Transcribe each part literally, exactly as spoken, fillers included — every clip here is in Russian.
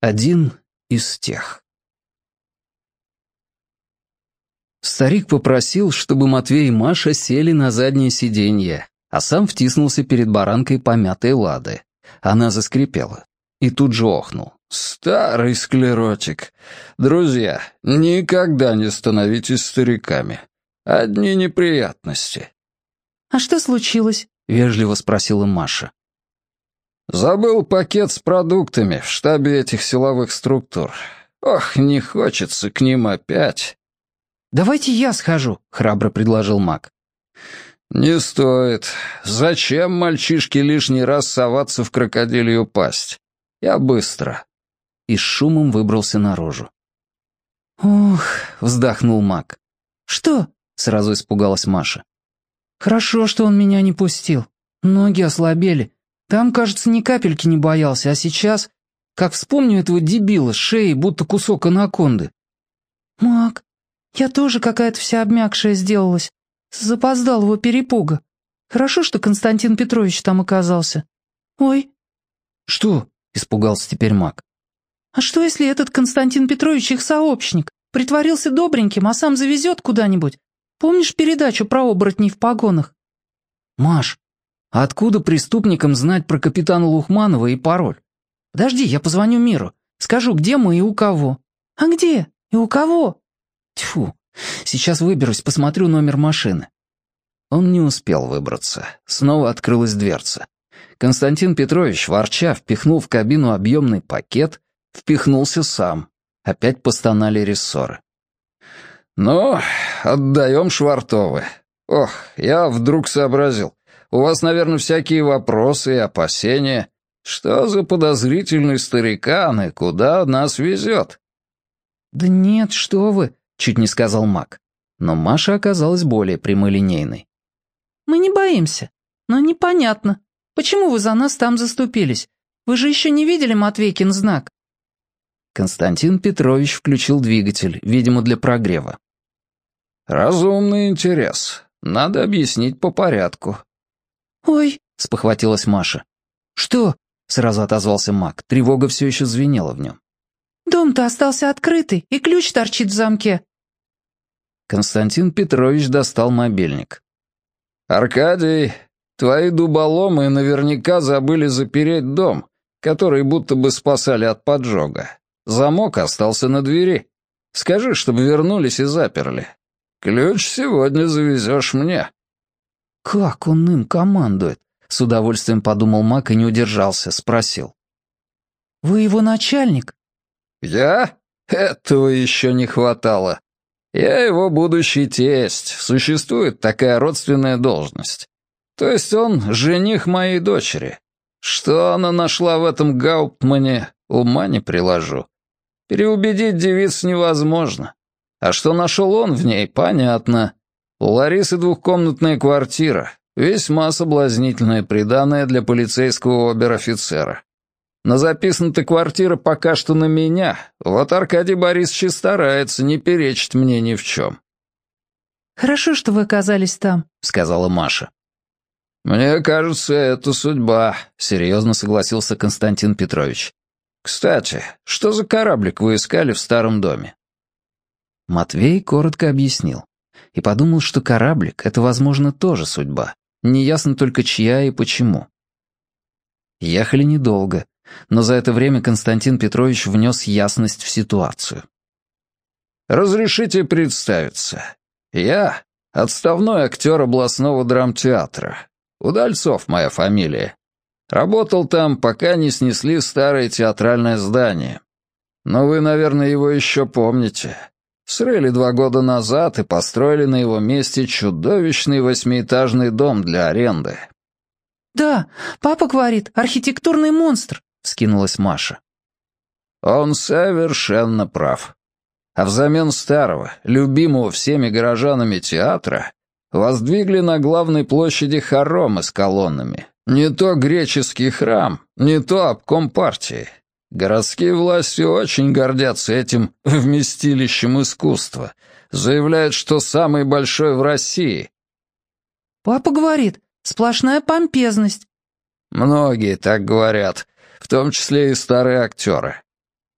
Один из тех. Старик попросил, чтобы Матвей и Маша сели на заднее сиденье, а сам втиснулся перед баранкой помятой лады. Она заскрипела. И тут же охнул. «Старый склеротик. Друзья, никогда не становитесь стариками. Одни неприятности». «А что случилось?» — вежливо спросила Маша. «Забыл пакет с продуктами в штабе этих силовых структур. Ох, не хочется к ним опять». «Давайте я схожу», — храбро предложил Мак. «Не стоит. Зачем мальчишке лишний раз соваться в крокодилью пасть? Я быстро». И с шумом выбрался наружу. «Ох», — вздохнул Мак. «Что?» — сразу испугалась Маша. «Хорошо, что он меня не пустил. Ноги ослабели. Там, кажется, ни капельки не боялся, а сейчас, как вспомню этого дебила с шеей, будто кусок анаконды». «Мак, я тоже какая-то вся обмякшая сделалась. С запоздалого перепуга. Хорошо, что Константин Петрович там оказался. Ой». «Что?» — испугался теперь Мак. «А что, если этот Константин Петрович их сообщник? Притворился добреньким, а сам завезет куда-нибудь? Помнишь передачу про оборотней в погонах?» «Маш, а откуда преступникам знать про капитана Лухманова и пароль? Подожди, я позвоню Миру. Скажу, где мы и у кого». «А где? И у кого?» Тьфу, сейчас выберусь, посмотрю номер машины». Он не успел выбраться. Снова открылась дверца. Константин Петрович, ворча, впихнул в кабину объемный пакет, впихнулся сам. Опять постонали рессоры. «Ну, отдаем Швартовы. Ох, я вдруг сообразил. У вас, наверное, всякие вопросы и опасения. Что за подозрительный старикан и куда нас везет?» «Да нет, что вы», — чуть не сказал Мак. Но Маша оказалась более прямолинейной. «Мы не боимся. Но непонятно, почему вы за нас там заступились? Вы же еще не видели Матвейкин знак?» Константин Петрович включил двигатель, видимо, для прогрева. «Разумный интерес. Надо объяснить по порядку». «Ой», — спохватилась Маша. «Что?» — сразу отозвался Мак. Тревога все еще звенела в нем. «Дом-то остался открытый, и ключ торчит в замке». Константин Петрович достал мобильник. «Аркадий, твои дуболомы наверняка забыли запереть дом, который будто бы спасали от поджога. Замок остался на двери. Скажи, чтобы вернулись и заперли. Ключ сегодня завезешь мне». «Как он им командует?» — с удовольствием подумал Мак и не удержался, спросил. «Вы его начальник?» «Я? Этого еще не хватало. Я его будущий тесть. Существует такая родственная должность. То есть он жених моей дочери. Что она нашла в этом Гауптмане, ума не приложу. Переубедить девиц невозможно. А что нашел он в ней, понятно. У Ларисы двухкомнатная квартира, весьма соблазнительное приданое для полицейского обер-офицера. Но записана-то квартира пока что на меня, вот Аркадий Борисович и старается не перечить мне ни в чем». «Хорошо, что вы оказались там», — сказала Маша. «Мне кажется, это судьба», — серьезно согласился Константин Петрович. «Кстати, что за кораблик вы искали в старом доме?» Матвей коротко объяснил. И подумал, что кораблик — это, возможно, тоже судьба. Неясно только чья и почему. Ехали недолго, но за это время Константин Петрович внес ясность в ситуацию. «Разрешите представиться. Я — отставной актер областного драмтеатра. Удальцов моя фамилия. Работал там, пока не снесли старое театральное здание. Но вы, наверное, его еще помните. Срыли два года назад и построили на его месте чудовищный восьмиэтажный дом для аренды». «Да, папа говорит, архитектурный монстр», — вскинулась Маша. «Он совершенно прав. А взамен старого, любимого всеми горожанами театра, воздвигли на главной площади хоромы с колоннами. Не то греческий храм, не то обком партии. Городские власти очень гордятся этим вместилищем искусства. Заявляют, что самый большой в России». «Папа говорит, сплошная помпезность». «Многие так говорят, в том числе и старые актеры.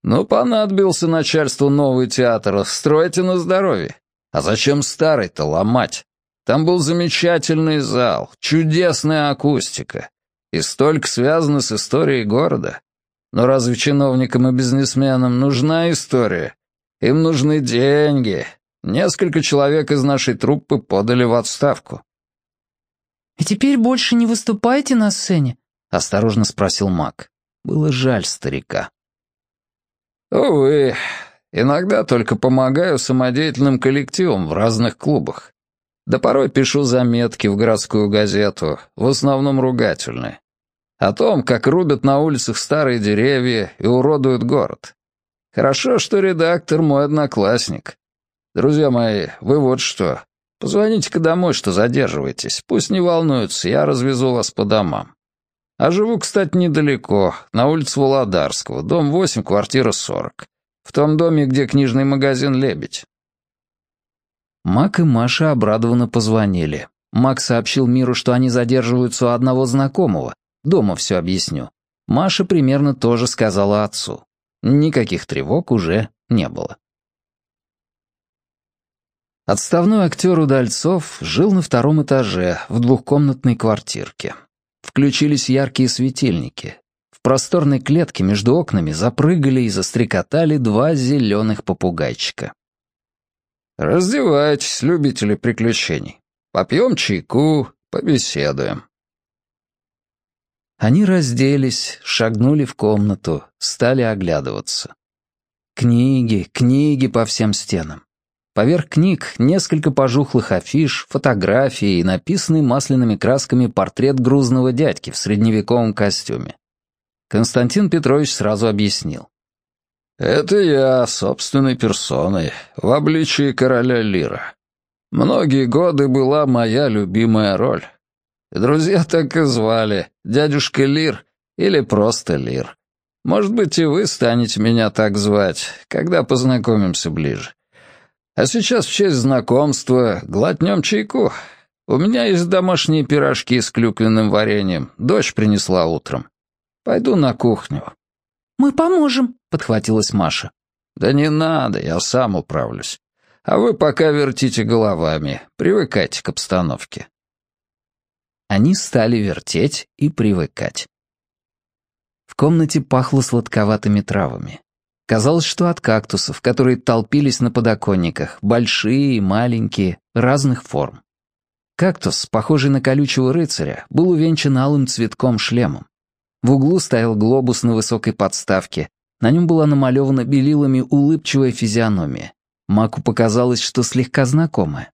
Ну, понадобился начальству новый театр, стройте на здоровье. А зачем старый-то ломать? Там был замечательный зал, чудесная акустика. И столько связано с историей города. Но разве чиновникам и бизнесменам нужна история? Им нужны деньги. Несколько человек из нашей труппы подали в отставку. «И теперь больше не выступаете на сцене?» — осторожно спросил Мак. Было жаль старика. «Увы, иногда только помогаю самодеятельным коллективам в разных клубах. Да порой пишу заметки в городскую газету, в основном ругательные. О том, как рубят на улицах старые деревья и уродуют город. Хорошо, что редактор мой одноклассник. Друзья мои, вы вот что. Позвоните-ка домой, что задерживаетесь. Пусть не волнуются, я развезу вас по домам. А живу, кстати, недалеко, на улице Володарского, дом восемь, квартира сорок. В том доме, где книжный магазин «Лебедь». Мак и Маша обрадованно позвонили. Мак сообщил Миру, что они задерживаются у одного знакомого. Дома все объясню. Маша примерно то же сказала отцу. Никаких тревог уже не было. Отставной актер Удальцов жил на втором этаже в двухкомнатной квартирке. Включились яркие светильники. В просторной клетке между окнами запрыгали и застрекотали два зеленых попугайчика. «Раздевайтесь, любители приключений. Попьем чайку, побеседуем». Они разделись, шагнули в комнату, стали оглядываться. Книги, книги по всем стенам. Поверх книг несколько пожухлых афиш, фотографии и написанный масляными красками портрет грузного дядьки в средневековом костюме. Константин Петрович сразу объяснил. «Это я, собственной персоной, в обличии короля Лира. Многие годы была моя любимая роль. Друзья так и звали, дядюшка Лир или просто Лир. Может быть, и вы станете меня так звать, когда познакомимся ближе. А сейчас в честь знакомства глотнем чайку. У меня есть домашние пирожки с клюквенным вареньем, дочь принесла утром. Пойду на кухню». «Мы поможем», — подхватилась Маша. «Да не надо, я сам управлюсь. А вы пока вертите головами, привыкайте к обстановке». Они стали вертеть и привыкать. В комнате пахло сладковатыми травами. Казалось, что от кактусов, которые толпились на подоконниках, большие и маленькие, разных форм. Кактус, похожий на колючего рыцаря, был увенчан алым цветком-шлемом. В углу стоял глобус на высокой подставке. На нем была намалевана белилами улыбчивая физиономия. Маку показалось, что слегка знакомая.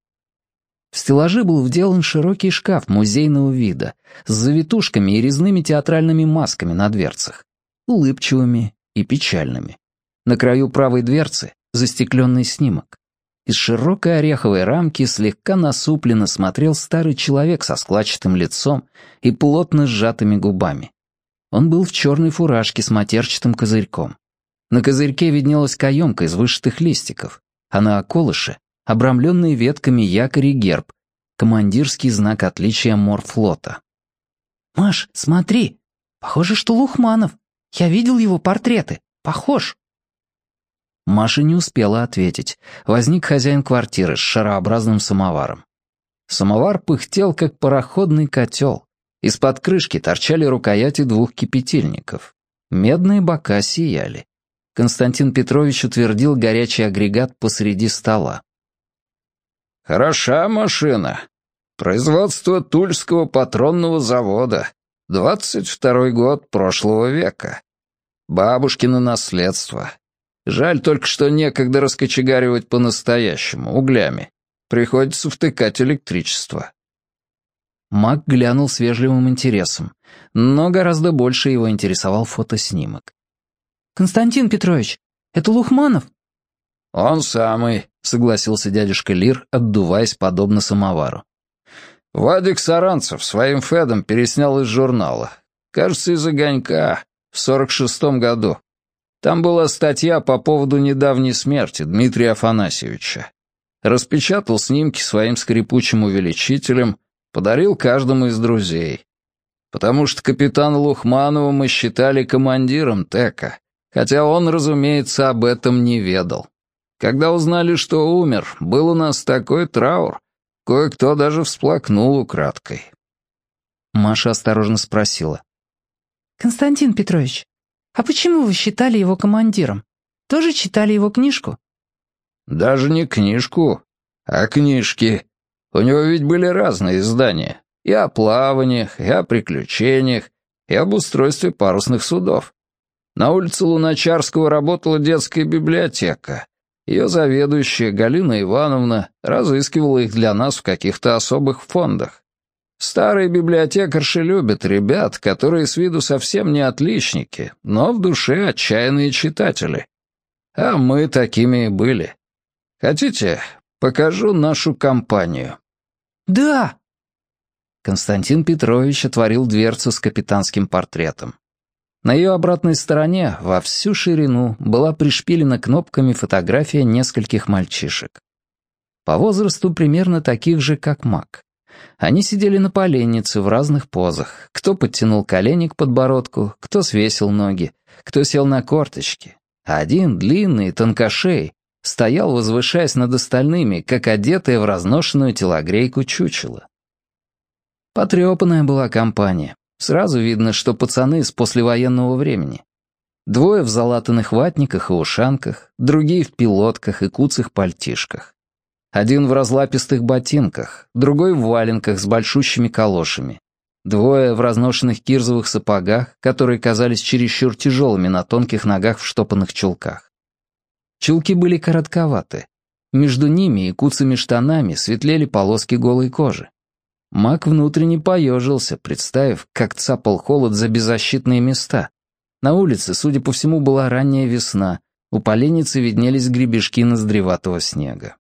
В стеллаже был вделан широкий шкаф музейного вида с завитушками и резными театральными масками на дверцах, улыбчивыми и печальными. На краю правой дверцы застекленный снимок. Из широкой ореховой рамки слегка насупленно смотрел старый человек со складчатым лицом и плотно сжатыми губами. Он был в черной фуражке с матерчатым козырьком. На козырьке виднелась каемка из вышитых листиков, а на околыше — обрамленный ветками якорь и герб, командирский знак отличия морфлота. «Маш, смотри, похоже, что Лухманов. Я видел его портреты. Похож». Маша не успела ответить. Возник хозяин квартиры с шарообразным самоваром. Самовар пыхтел, как пароходный котел. Из-под крышки торчали рукояти двух кипятильников. Медные бока сияли. Константин Петрович утвердил горячий агрегат посреди стола. «Хороша машина. Производство Тульского патронного завода. Двадцать второй год прошлого века. Бабушкино наследство. Жаль только, что некогда раскочегаривать по-настоящему, углями. Приходится втыкать электричество». Мак глянул с вежливым интересом, но гораздо больше его интересовал фотоснимок. «Константин Петрович, это Лухманов?» «Он самый», — согласился дядюшка Лир, отдуваясь подобно самовару. «Вадик Саранцев своим Федом переснял из журнала. Кажется, из «Огонька» в сорок шестом году. Там была статья по поводу недавней смерти Дмитрия Афанасьевича. Распечатал снимки своим скрипучим увеличителем, подарил каждому из друзей. Потому что капитана Лухманова мы считали командиром ТЭКа, Хотя он, разумеется, об этом не ведал. Когда узнали, что умер, был у нас такой траур, кое-кто даже всплакнул украдкой. Маша осторожно спросила. «Константин Петрович, а почему вы считали его командиром? Тоже читали его книжку?» «Даже не книжку, а книжки. У него ведь были разные издания. И о плаваниях, и о приключениях, и об устройстве парусных судов. На улице Луначарского работала детская библиотека. Ее заведующая, Галина Ивановна, разыскивала их для нас в каких-то особых фондах. Старые библиотекарши любят ребят, которые с виду совсем не отличники, но в душе отчаянные читатели. А мы такими и были. Хотите, покажу нашу компанию?» «Да!» Константин Петрович отворил дверцу с капитанским портретом. На ее обратной стороне, во всю ширину, была пришпилена кнопками фотография нескольких мальчишек. По возрасту примерно таких же, как Мак. Они сидели на поленнице в разных позах. Кто подтянул колени к подбородку, кто свесил ноги, кто сел на корточки. А один, длинный, тонкошей, стоял, возвышаясь над остальными, как одетая в разношенную телогрейку чучело. Потрепанная была компания. Сразу видно, что пацаны с послевоенного времени. Двое в залатанных ватниках и ушанках, другие в пилотках и куцых пальтишках. Один в разлапистых ботинках, другой в валенках с большущими калошами. Двое в разношенных кирзовых сапогах, которые казались чересчур тяжелыми на тонких ногах в штопанных чулках. Чулки были коротковаты. Между ними и куцами штанами светлели полоски голой кожи. Мак внутренне поежился, представив, как цапал холод за беззащитные места. На улице, судя по всему, была ранняя весна, у поленницы виднелись гребешки ноздреватого снега.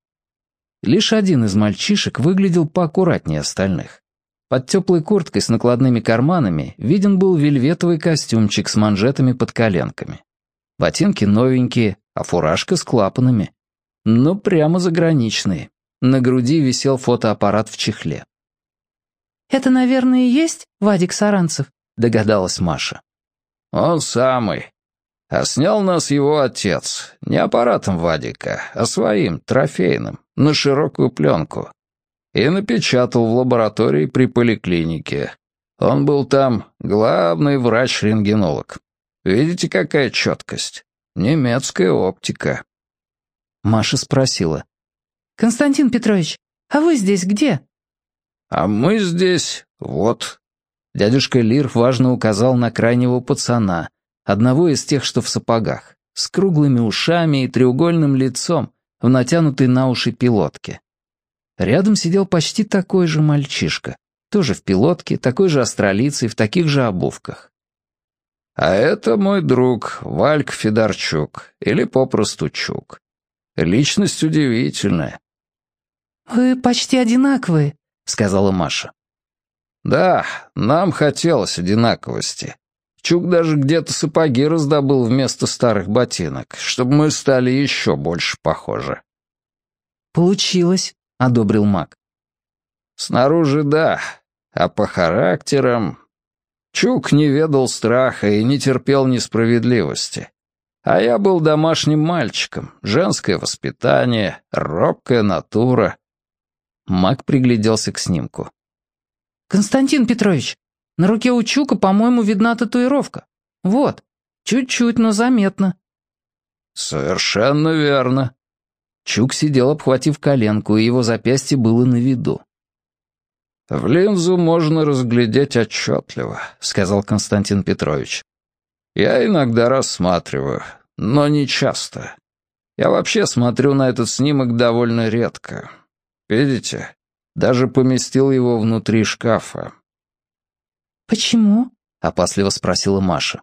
Лишь один из мальчишек выглядел поаккуратнее остальных. Под теплой курткой с накладными карманами виден был вельветовый костюмчик с манжетами под коленками. Ботинки новенькие, а фуражка с клапанами. Ну, прямо заграничные. На груди висел фотоаппарат в чехле. «Это, наверное, и есть Вадик Саранцев?» — догадалась Маша. «Он самый. А снял нас его отец. Не аппаратом Вадика, а своим, трофейным, на широкую пленку. И напечатал в лаборатории при поликлинике. Он был там главный врач-рентгенолог. Видите, какая четкость? Немецкая оптика». Маша спросила. «Константин Петрович, а вы здесь где?» «А мы здесь, вот». Дядюшка Лир важно указал на крайнего пацана, одного из тех, что в сапогах, с круглыми ушами и треугольным лицом, в натянутой на уши пилотке. Рядом сидел почти такой же мальчишка, тоже в пилотке, такой же астролицей, в таких же обувках. «А это мой друг Валька Федорчук, или попросту Чук. Личность удивительная». «Вы почти одинаковые», — сказала Маша. «Да, нам хотелось одинаковости. Чук даже где-то сапоги раздобыл вместо старых ботинок, чтобы мы стали еще больше похожи». «Получилось», — одобрил Мак. «Снаружи да, а по характерам...» Чук не ведал страха и не терпел несправедливости. А я был домашним мальчиком, женское воспитание, робкая натура. Мак пригляделся к снимку. «Константин Петрович, на руке у Чука, по-моему, видна татуировка. Вот, чуть-чуть, но заметно». «Совершенно верно». Чук сидел, обхватив коленку, и его запястье было на виду. «В линзу можно разглядеть отчетливо», — сказал Константин Петрович. «Я иногда рассматриваю, но не часто. Я вообще смотрю на этот снимок довольно редко. Видите, даже поместил его внутри шкафа». «Почему?» — опасливо спросила Маша.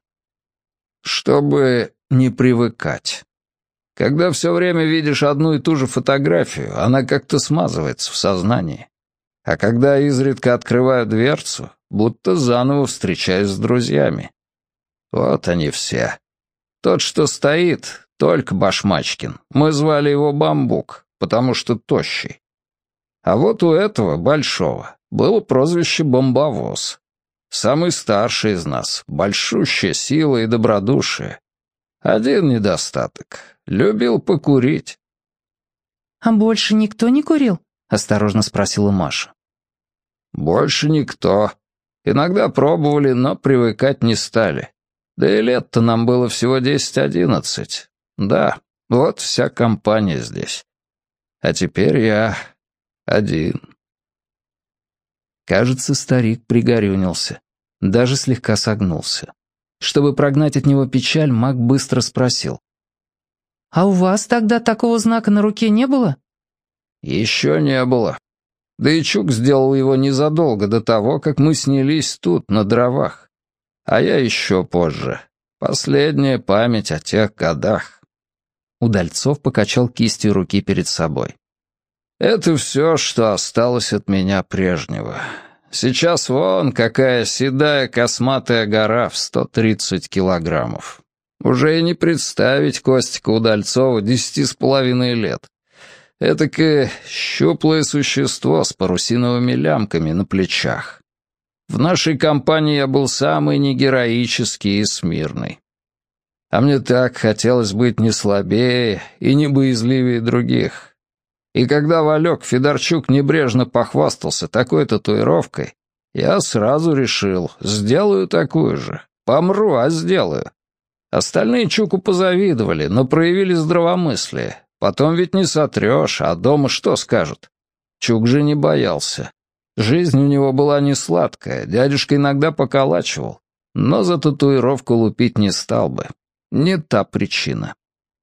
«Чтобы не привыкать. Когда все время видишь одну и ту же фотографию, она как-то смазывается в сознании. А когда изредка открываю дверцу, будто заново встречаюсь с друзьями. Вот они все. Тот, что стоит, только Башмачкин. Мы звали его Бамбук, потому что тощий. А вот у этого, большого, было прозвище Бомбовоз. Самый старший из нас, большущая сила и добродушие. Один недостаток. Любил покурить. «А больше никто не курил?» — осторожно спросила Маша. «Больше никто. Иногда пробовали, но привыкать не стали. Да и лет-то нам было всего десять-одиннадцать. Да, вот вся компания здесь. А теперь я один». Кажется, старик пригорюнился. Даже слегка согнулся. Чтобы прогнать от него печаль, Мак быстро спросил. «А у вас тогда такого знака на руке не было?» «Еще не было. Да и Чук сделал его незадолго до того, как мы снялись тут, на дровах. А я еще позже. Последняя память о тех годах». Удальцов покачал кистью руки перед собой. «Это все, что осталось от меня прежнего. Сейчас вон какая седая косматая гора в сто тридцать килограммов. Уже и не представить Костика Удальцова десяти с половиной лет. Этакое щуплое существо с парусиновыми лямками на плечах. В нашей компании я был самый негероический и смирный. А мне так хотелось быть не слабее и не боязливее других. И когда Валек Федорчук небрежно похвастался такой татуировкой, я сразу решил, сделаю такую же. Помру, а сделаю. Остальные Чуку позавидовали, но проявили здравомыслие. Потом ведь не сотрешь, а дома что скажут? Чук же не боялся. Жизнь у него была не сладкая, дядюшка иногда поколачивал, но за татуировку лупить не стал бы. Не та причина.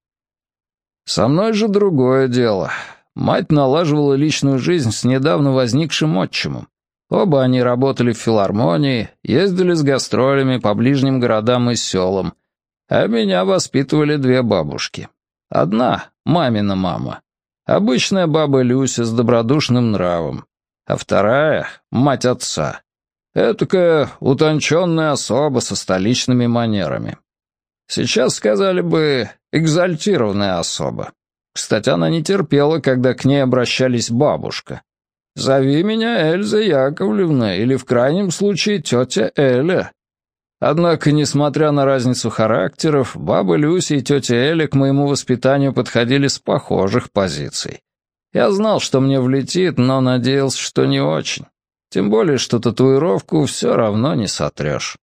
Со мной же другое дело. Мать налаживала личную жизнь с недавно возникшим отчимом. Оба они работали в филармонии, ездили с гастролями по ближним городам и селам, а меня воспитывали две бабушки. Одна — мамина мама, обычная баба Люся с добродушным нравом, а вторая — мать отца, этакая утонченная особа со столичными манерами. Сейчас сказали бы экзальтированная особа. Кстати, она не терпела, когда к ней обращались бабушка. «Зови меня Эльза Яковлевна» или, в крайнем случае, тетя Эля. Однако, несмотря на разницу характеров, баба Люся и тетя Эля к моему воспитанию подходили с похожих позиций. Я знал, что мне влетит, но надеялся, что не очень. Тем более, что татуировку все равно не сотрешь.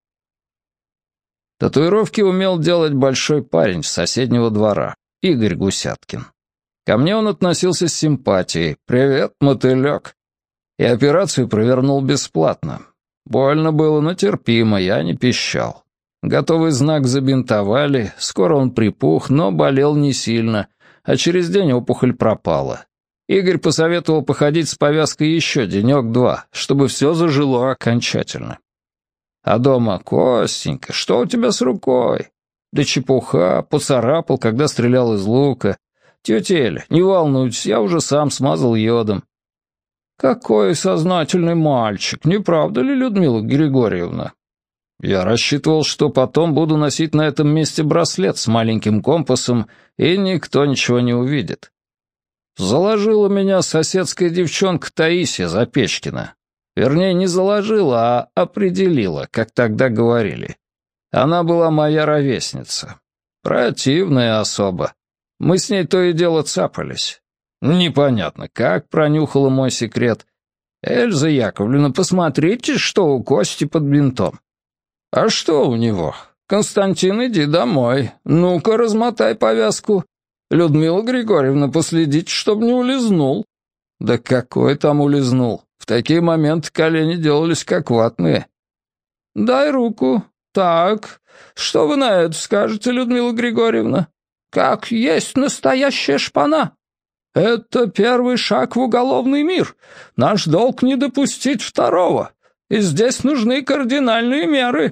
Татуировки умел делать большой парень с соседнего двора, Игорь Гусяткин. Ко мне он относился с симпатией. «Привет, мотылек!» И операцию провернул бесплатно. Больно было, но терпимо, я не пищал. Готовый знак забинтовали, скоро он припух, но болел не сильно, а через день опухоль пропала. Игорь посоветовал походить с повязкой еще денек-два, чтобы все зажило окончательно. А дома: «Костенька, что у тебя с рукой?» «Да чепуха, поцарапал, когда стрелял из лука. Тетя Эля, не волнуйтесь, я уже сам смазал йодом». «Какой сознательный мальчик, не правда ли, Людмила Григорьевна?» Я рассчитывал, что потом буду носить на этом месте браслет с маленьким компасом, и никто ничего не увидит. Заложила меня соседская девчонка Таисия Запечкина. Вернее, не заложила, а определила, как тогда говорили. Она была моя ровесница. Противная особа. Мы с ней то и дело цапались. Непонятно, как пронюхала мой секрет. «Эльза Яковлевна, посмотрите, что у Кости под бинтом». «А что у него? Константин, иди домой. Ну-ка, размотай повязку. Людмила Григорьевна, последите, чтоб не улизнул». «Да какой там улизнул? В такие моменты колени делались как ватные». «Дай руку. Так, что вы на это скажете, Людмила Григорьевна? Как есть настоящая шпана. Это первый шаг в уголовный мир. Наш долг не допустить второго. И здесь нужны кардинальные меры».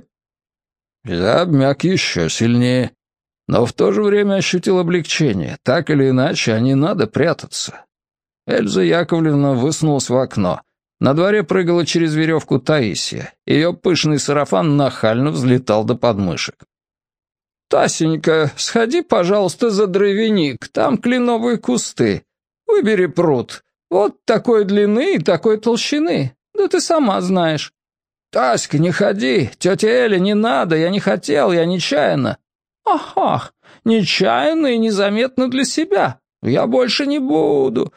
Я обмяк еще сильнее, но в то же время ощутил облегчение. Так или иначе, а не надо прятаться. Эльза Яковлевна высунулась в окно. На дворе прыгала через веревку Таисия. Ее пышный сарафан нахально взлетал до подмышек. «Тасенька, сходи, пожалуйста, за дровяник, там кленовые кусты. Выбери пруд. Вот такой длины и такой толщины. Да ты сама знаешь». «Таська, не ходи, тетя Эля, не надо, я не хотел, я нечаянно». «Ах, ах, Нечаянно и незаметно для себя. Я больше не буду.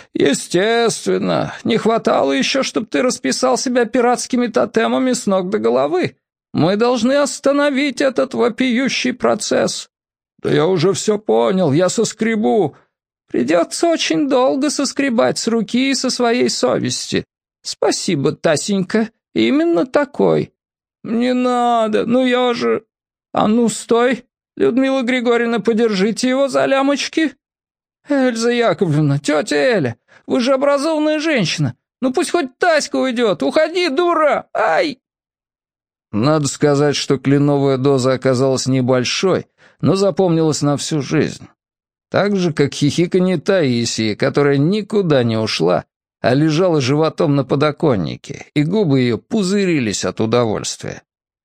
Естественно, не хватало еще, чтобы ты расписал себя пиратскими тотемами с ног до головы. Мы должны остановить этот вопиющий процесс. Да я уже все понял, я соскребу. Придется очень долго соскребать с руки и со своей совести. Спасибо, Тасенька, именно такой. Не надо, ну я же... А ну, стой. Людмила Григорьевна, подержите его за лямочки. Эльза Яковлевна, тетя Эля, вы же образованная женщина. Ну пусть хоть Таська уйдет. Уходи, дура! Ай! Надо сказать, что кленовая доза оказалась небольшой, но запомнилась на всю жизнь. Так же, как хихиканье Таисии, которая никуда не ушла, а лежала животом на подоконнике, и губы ее пузырились от удовольствия.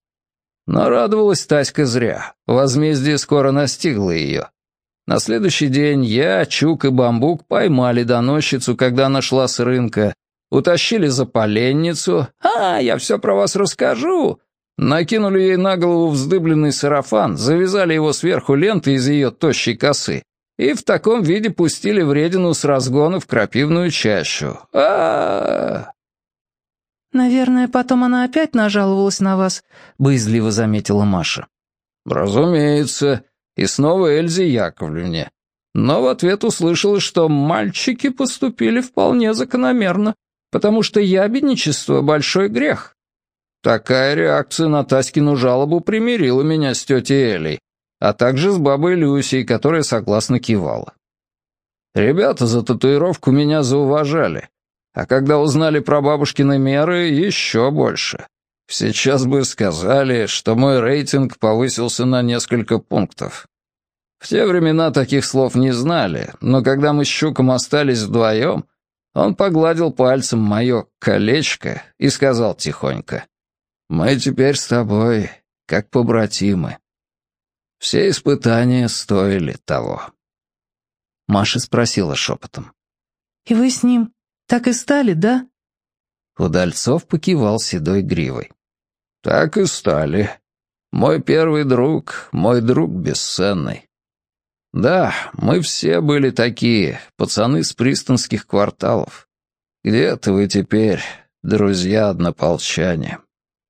Но радовалась Таська зря. Возмездие скоро настигло ее. На следующий день я, Чук и Бамбук поймали доносчицу, когда она шла с рынка, утащили за поленницу. «А, я все про вас расскажу!» Накинули ей на голову вздыбленный сарафан, завязали его сверху лентой из ее тощей косы и в таком виде пустили вредину с разгона в крапивную чащу. А-а-а! «Наверное, потом она опять нажаловалась на вас», — боязливо заметила Маша. «Разумеется, и снова Эльзе Яковлевне. Но в ответ услышала, что мальчики поступили вполне закономерно, потому что ябедничество — большой грех. Такая реакция на Таськину жалобу примирила меня с тетей Элей, а также с бабой Люсей, которая согласно кивала. Ребята за татуировку меня зауважали, а когда узнали про бабушкины меры, еще больше. Сейчас бы сказали, что мой рейтинг повысился на несколько пунктов. В те времена таких слов не знали, но когда мы с Щуком остались вдвоем, он погладил пальцем мое колечко и сказал тихонько: «Мы теперь с тобой как побратимы». Все испытания стоили того. Маша спросила шепотом: «И вы с ним так и стали, да?» Удальцов покивал седой гривой. «Так и стали. Мой первый друг, мой друг бесценный. Да, мы все были такие, пацаны с пристанских кварталов. Где-то вы теперь, друзья-однополчане».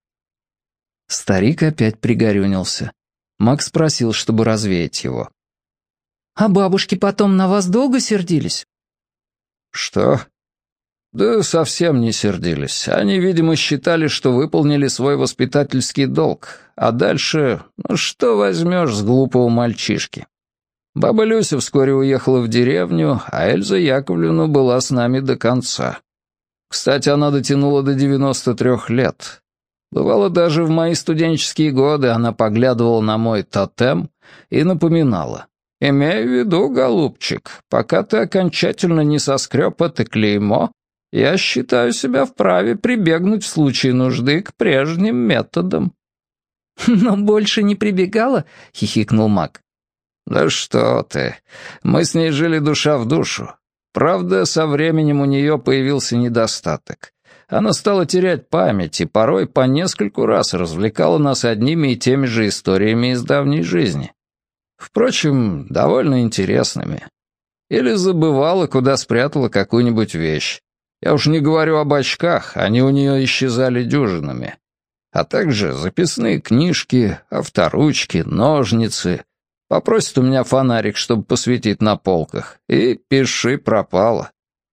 Старик опять пригорюнился. Макс спросил, чтобы развеять его: «А бабушки потом на вас долго сердились?» «Что?» «Да совсем не сердились. Они, видимо, считали, что выполнили свой воспитательский долг. А дальше, ну что возьмешь с глупого мальчишки? Баба Люся вскоре уехала в деревню, а Эльза Яковлевна была с нами до конца. Кстати, она дотянула до девяноста трёх лет. Бывало, даже в мои студенческие годы она поглядывала на мой тотем и напоминала: «Имей в виду, голубчик, пока ты окончательно не соскреб это клеймо, я считаю себя вправе прибегнуть в случае нужды к прежним методам». «Но больше не прибегала?» — хихикнул Мак. «Да что ты, мы с ней жили душа в душу. Правда, со временем у нее появился недостаток. Она стала терять память и порой по нескольку раз развлекала нас одними и теми же историями из давней жизни. Впрочем, довольно интересными. Или забывала, куда спрятала какую-нибудь вещь. Я уж не говорю об очках, они у нее исчезали дюжинами. А также записные книжки, авторучки, ножницы. Попросит у меня фонарик, чтобы посветить на полках, и пиши пропало.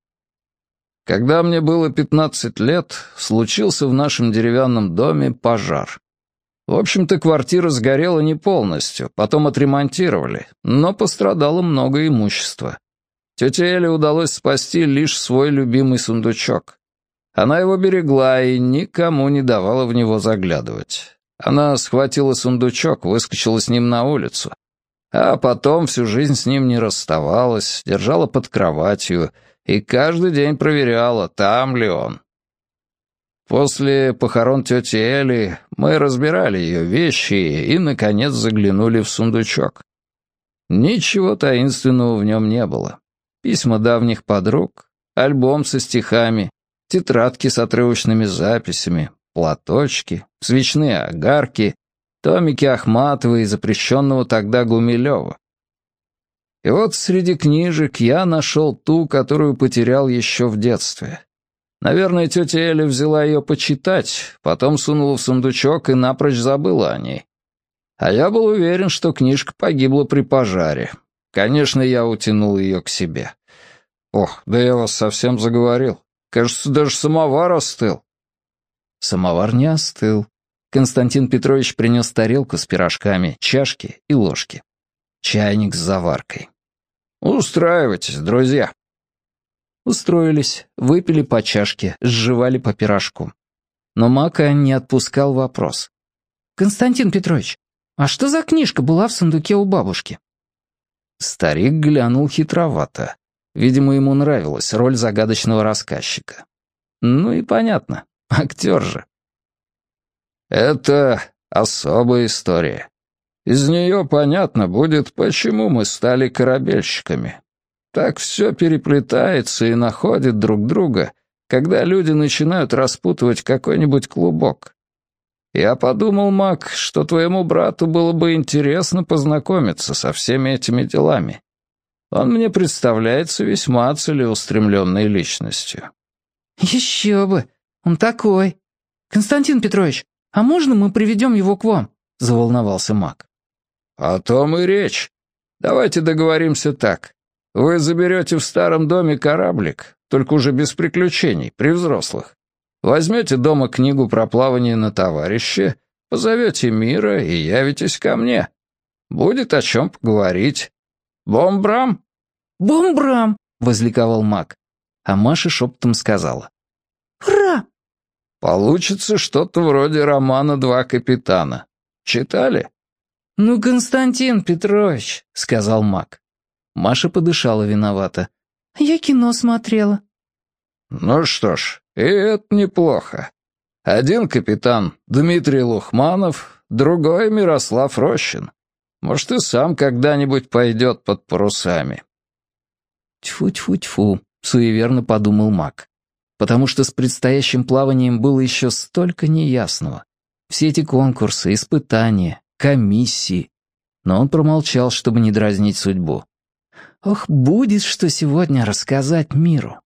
Когда мне было пятнадцать лет, случился в нашем деревянном доме пожар. В общем-то, квартира сгорела не полностью, потом отремонтировали, но пострадало много имущества. Тете Эле удалось спасти лишь свой любимый сундучок. Она его берегла и никому не давала в него заглядывать. Она схватила сундучок, выскочила с ним на улицу, а потом всю жизнь с ним не расставалась, держала под кроватью и каждый день проверяла, там ли он. После похорон тети Эли мы разбирали ее вещи и, наконец, заглянули в сундучок. Ничего таинственного в нем не было. Письма давних подруг, альбом со стихами, тетрадки с отрывочными записями, платочки, свечные огарки, томики Ахматовой и запрещенного тогда Гумилева, И вот среди книжек я нашел ту, которую потерял еще в детстве. Наверное, тетя Эля взяла ее почитать, потом сунула в сундучок и напрочь забыла о ней. А я был уверен, что книжка погибла при пожаре. Конечно, я утянул ее к себе. Ох, да я вас совсем заговорил. Кажется, даже самовар остыл. Самовар не остыл. Константин Петрович принес тарелку с пирожками, чашки и ложки. Чайник с заваркой. «Устраивайтесь, друзья». Устроились, выпили по чашке, сживали по пирожку. Но Мака не отпускал вопрос. «Константин Петрович, а что за книжка была в сундуке у бабушки?» Старик глянул хитровато. Видимо, ему нравилась роль загадочного рассказчика. Ну и понятно, актер же. «Это особая история. Из нее понятно будет, почему мы стали корабельщиками. Так все переплетается и находит друг друга, когда люди начинают распутывать какой-нибудь клубок. Я подумал, Мак, что твоему брату было бы интересно познакомиться со всеми этими делами. Он мне представляется весьма целеустремленной личностью». «Еще бы! Он такой! Константин Петрович, а можно мы приведем его к вам?» — заволновался Мак. «О том и речь. Давайте договоримся так. Вы заберете в старом доме кораблик, только уже без приключений, при взрослых. Возьмете дома книгу про плавание на товарище, позовете Мира и явитесь ко мне. Будет о чем поговорить. Бомбрам?» «Бомбрам!» — возликовал Мак. А Маша шепотом сказала. «Ура!» «Получится что-то вроде романа «Два капитана». Читали?» «Ну, Константин Петрович», — сказал Мак. Маша подышала виновато. «Я кино смотрела». «Ну что ж, и это неплохо. Один капитан Дмитрий Лухманов, другой Мирослав Рощин. Может, и сам когда-нибудь пойдет под парусами». «Тьфу-тьфу-тьфу», — суеверно подумал Мак. Потому что с предстоящим плаванием было еще столько неясного. Все эти конкурсы, испытания, комиссии. Но он промолчал, чтобы не дразнить судьбу. Ох, будет что сегодня рассказать миру.